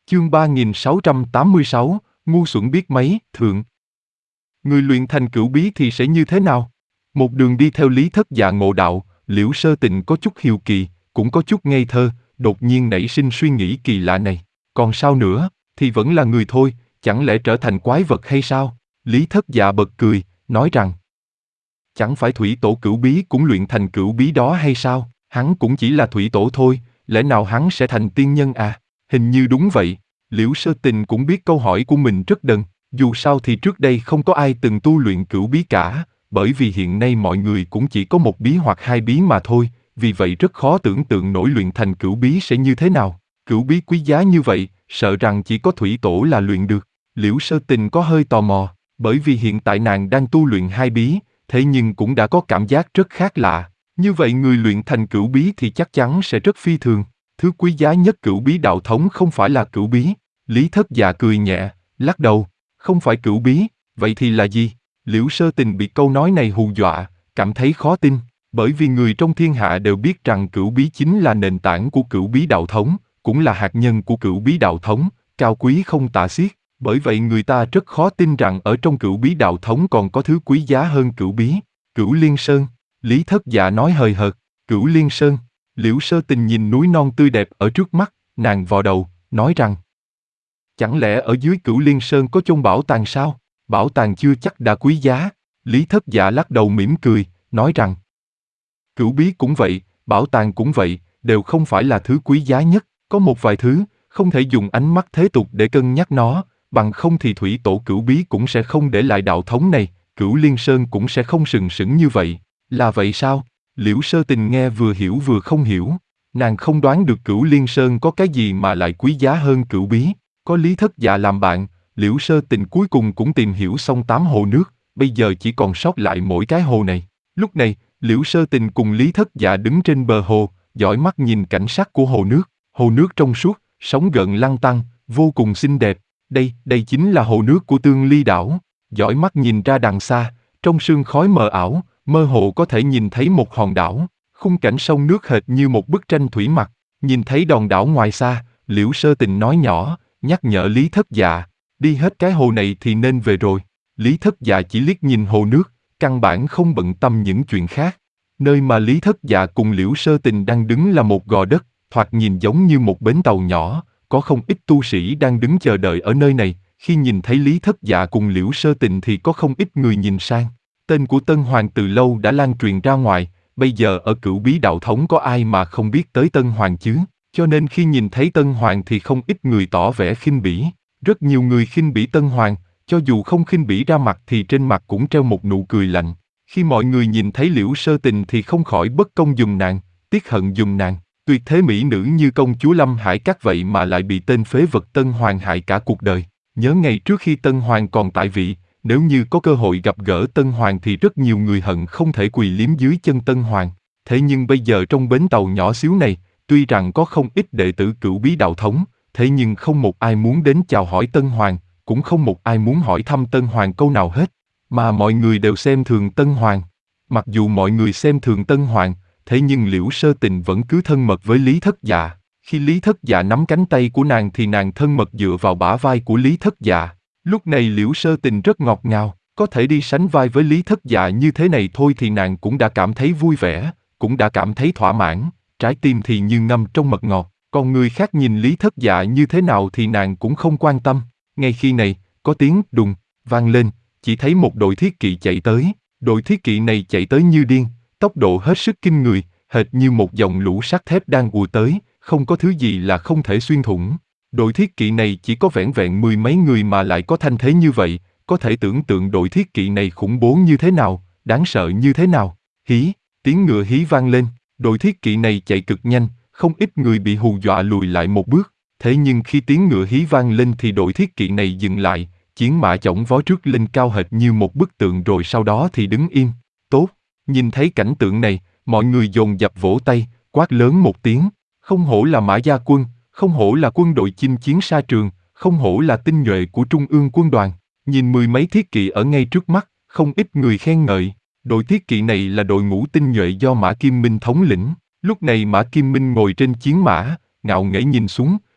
Chương 3686, ngu xuẩn biết mấy, thượng. Người luyện thành cửu bí thì sẽ như thế nào? Một đường đi theo Lý Thất Dạ ngộ đạo, Liễu Sơ Tịnh có chút hiếu kỳ, cũng có chút ngây thơ, đột nhiên nảy sinh suy nghĩ kỳ lạ này. Còn sao nữa, thì vẫn là người thôi, chẳng lẽ trở thành quái vật hay sao? Lý Thất Dạ bật cười, nói rằng, chẳng phải thủy tổ cửu bí cũng luyện thành cửu bí đó hay sao? Hắn cũng chỉ là thủy tổ thôi, lẽ nào hắn sẽ thành tiên nhân à? Hình như đúng vậy. Liễu Sơ Tịnh cũng biết câu hỏi của mình rất đần, dù sao thì trước đây không có ai từng tu luyện cửu bí cả, bởi vì hiện nay mọi người cũng chỉ có một bí hoặc hai bí mà thôi, vì vậy rất khó tưởng tượng nổi luyện thành cửu bí sẽ như thế nào. Cửu bí quý giá như vậy, sợ rằng chỉ có thủy tổ là luyện được. Liễu Sơ Tịnh có hơi tò mò, bởi vì hiện tại nàng đang tu luyện hai bí, thế nhưng cũng đã có cảm giác rất khác lạ. Như vậy người luyện thành cửu bí thì chắc chắn sẽ rất phi thường. Thứ quý giá nhất cửu bí đạo thống không phải là cửu bí. Lý Thất Dạ cười nhẹ, lắc đầu, không phải cửu bí, vậy thì là gì? Liễu Sơ Tịnh bị câu nói này hù dọa, cảm thấy khó tin, bởi vì người trong thiên hạ đều biết rằng cửu bí chính là nền tảng của cửu bí đạo thống, cũng là hạt nhân của cửu bí đạo thống, cao quý không tả xiết. Bởi vậy người ta rất khó tin rằng ở trong cửu bí đạo thống còn có thứ quý giá hơn cửu bí. Cửu Liên Sơn, Lý Thất Dạ nói hời hợt, Cửu Liên Sơn. Liễu Sơ Tịnh nhìn núi non tươi đẹp ở trước mắt, nàng vò đầu, nói rằng, chẳng lẽ ở dưới Cửu Liên Sơn có chôn bảo tàng sao? Bảo tàng chưa chắc đã quý giá. Lý Thất Dạ lắc đầu mỉm cười, nói rằng, cửu bí cũng vậy, bảo tàng cũng vậy, đều không phải là thứ quý giá nhất. Có một vài thứ, không thể dùng ánh mắt thế tục để cân nhắc nó, bằng không thì thủy tổ cửu bí cũng sẽ không để lại đạo thống này, Cửu Liên Sơn cũng sẽ không sừng sững như vậy. Là vậy sao? Liễu Sơ Tịnh nghe vừa hiểu vừa không hiểu. Nàng không đoán được Cửu Liên Sơn có cái gì mà lại quý giá hơn cửu bí. Có Lý Thất Dạ làm bạn, Liễu Sơ Tịnh cuối cùng cũng tìm hiểu xong 8 hồ nước, bây giờ chỉ còn sót lại mỗi cái hồ này. Lúc này, Liễu Sơ Tịnh cùng Lý Thất Dạ đứng trên bờ hồ, dõi mắt nhìn cảnh sắc của hồ nước. Hồ nước trong suốt, sóng gợn lăn tăn, vô cùng xinh đẹp. Đây chính là hồ nước của Tương Ly đảo. Dõi mắt nhìn ra đằng xa, trong sương khói mờ ảo, mơ hồ có thể nhìn thấy một hòn đảo. Khung cảnh sông nước hệt như một bức tranh thủy mặc. Nhìn thấy đòn đảo ngoài xa, Liễu Sơ Tịnh nói nhỏ, nhắc nhở Lý Thất Dạ, đi hết cái hồ này thì nên về rồi. Lý Thất Dạ chỉ liếc nhìn hồ nước, căn bản không bận tâm những chuyện khác. Nơi mà Lý Thất Dạ cùng Liễu Sơ Tịnh đang đứng là một gò đất, thoạt nhìn giống như một bến tàu nhỏ, có không ít tu sĩ đang đứng chờ đợi ở nơi này. Khi nhìn thấy Lý Thất Dạ cùng Liễu Sơ Tịnh thì có không ít người nhìn sang. Tên của Tân Hoàng từ lâu đã lan truyền ra ngoài, bây giờ ở Cửu Bí đạo thống có ai mà không biết tới Tân Hoàng chứ? Cho nên khi nhìn thấy Tân Hoàng thì không ít người tỏ vẻ khinh bỉ. Rất nhiều người khinh bỉ Tân Hoàng, cho dù không khinh bỉ ra mặt thì trên mặt cũng treo một nụ cười lạnh. Khi mọi người nhìn thấy Liễu Sơ Tịnh thì không khỏi bất công giùm nàng, tiếc hận giùm nàng. Tuyệt thế mỹ nữ như công chúa Lâm Hải Các vậy mà lại bị tên phế vật Tân Hoàng hại cả cuộc đời. Nhớ ngày trước khi Tân Hoàng còn tại vị, nếu như có cơ hội gặp gỡ Tân Hoàng thì rất nhiều người hận không thể quỳ liếm dưới chân Tân Hoàng. Thế nhưng bây giờ trong bến tàu nhỏ xíu này, tuy rằng có không ít đệ tử Cửu Bí đạo thống, thế nhưng không một ai muốn đến chào hỏi Tân Hoàng, cũng không một ai muốn hỏi thăm Tân Hoàng câu nào hết, mà mọi người đều xem thường Tân Hoàng. Mặc dù mọi người xem thường Tân Hoàng, thế nhưng Liễu Sơ Tịnh vẫn cứ thân mật với Lý Thất Dạ. Khi Lý Thất Dạ nắm cánh tay của nàng thì nàng thân mật dựa vào bả vai của Lý Thất Dạ. Lúc này Liễu Sơ Tịnh rất ngọt ngào, có thể đi sánh vai với Lý Thất Dạ như thế này thôi thì nàng cũng đã cảm thấy vui vẻ, cũng đã cảm thấy thỏa mãn, trái tim thì như ngâm trong mật ngọt. Còn người khác nhìn Lý Thất Dạ như thế nào thì nàng cũng không quan tâm. Ngay khi này, có tiếng đùng vang lên, chỉ thấy một đội thiết kỵ chạy tới. Đội thiết kỵ này chạy tới như điên, tốc độ hết sức kinh người, hệt như một dòng lũ sắt thép đang ùa tới, không có thứ gì là không thể xuyên thủng. Đội thiết kỵ này chỉ có vẻn vẹn 10 mấy người mà lại có thanh thế như vậy, có thể tưởng tượng đội thiết kỵ này khủng bố như thế nào, đáng sợ như thế nào. Hí, tiếng ngựa hí vang lên, đội thiết kỵ này chạy cực nhanh, không ít người bị hù dọa lùi lại một bước. Thế nhưng khi tiếng ngựa hí vang lên thì đội thiết kỵ này dừng lại, chiến mã chổng vó trước lên cao hệt như một bức tượng rồi sau đó thì đứng im. Tốt, nhìn thấy cảnh tượng này, mọi người dồn dập vỗ tay, quát lớn một tiếng, không hổ là Mã Gia Quân, không hổ là quân đội chinh chiến sa trường, không hổ là tinh nhuệ của Trung ương quân đoàn. Nhìn 10 mấy thiết kỵ ở ngay trước mắt, không ít người khen ngợi. Đội thiết kỵ này là đội ngũ tinh nhuệ do Mã Kim Minh thống lĩnh. Lúc này Mã Kim Minh ngồi trên chiến mã, ngạo nghễ nhìn xuống,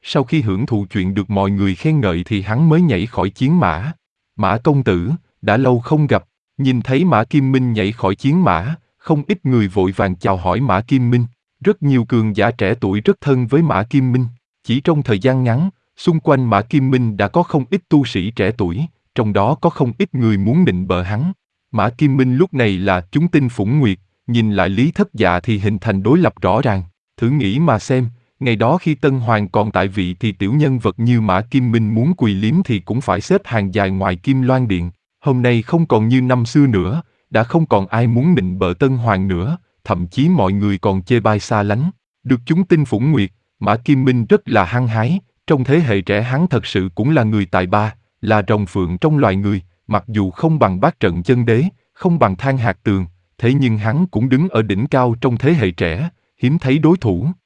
sau khi hưởng thụ chuyện được mọi người khen ngợi thì hắn mới nhảy khỏi chiến mã. Mã công tử, đã lâu không gặp, nhìn thấy Mã Kim Minh nhảy khỏi chiến mã, không ít người vội vàng chào hỏi Mã Kim Minh. Rất nhiều cường giả trẻ tuổi rất thân với Mã Kim Minh. Chỉ trong thời gian ngắn, xung quanh Mã Kim Minh đã có không ít tu sĩ trẻ tuổi, trong đó có không ít người muốn nịnh bợ hắn. Mã Kim Minh lúc này là chúng tinh phủng nguyệt, nhìn lại Lý Thất Dạ thì hình thành đối lập rõ ràng. Thử nghĩ mà xem, ngày đó khi Tân Hoàng còn tại vị thì tiểu nhân vật như Mã Kim Minh muốn quỳ liếm thì cũng phải xếp hàng dài ngoài Kim Loan Điện. Hôm nay không còn như năm xưa nữa, đã không còn ai muốn nịnh bợ Tân Hoàng nữa, thậm chí mọi người còn chê bai xa lánh. Được chúng tinh phủng nguyệt, Mã Kim Minh rất là hăng hái, trong thế hệ trẻ hắn thật sự cũng là người tài ba, là rồng phượng trong loài người, mặc dù không bằng Bát Trận Chân Đế, không bằng Than Hạc Tường, thế nhưng hắn cũng đứng ở đỉnh cao trong thế hệ trẻ, hiếm thấy đối thủ.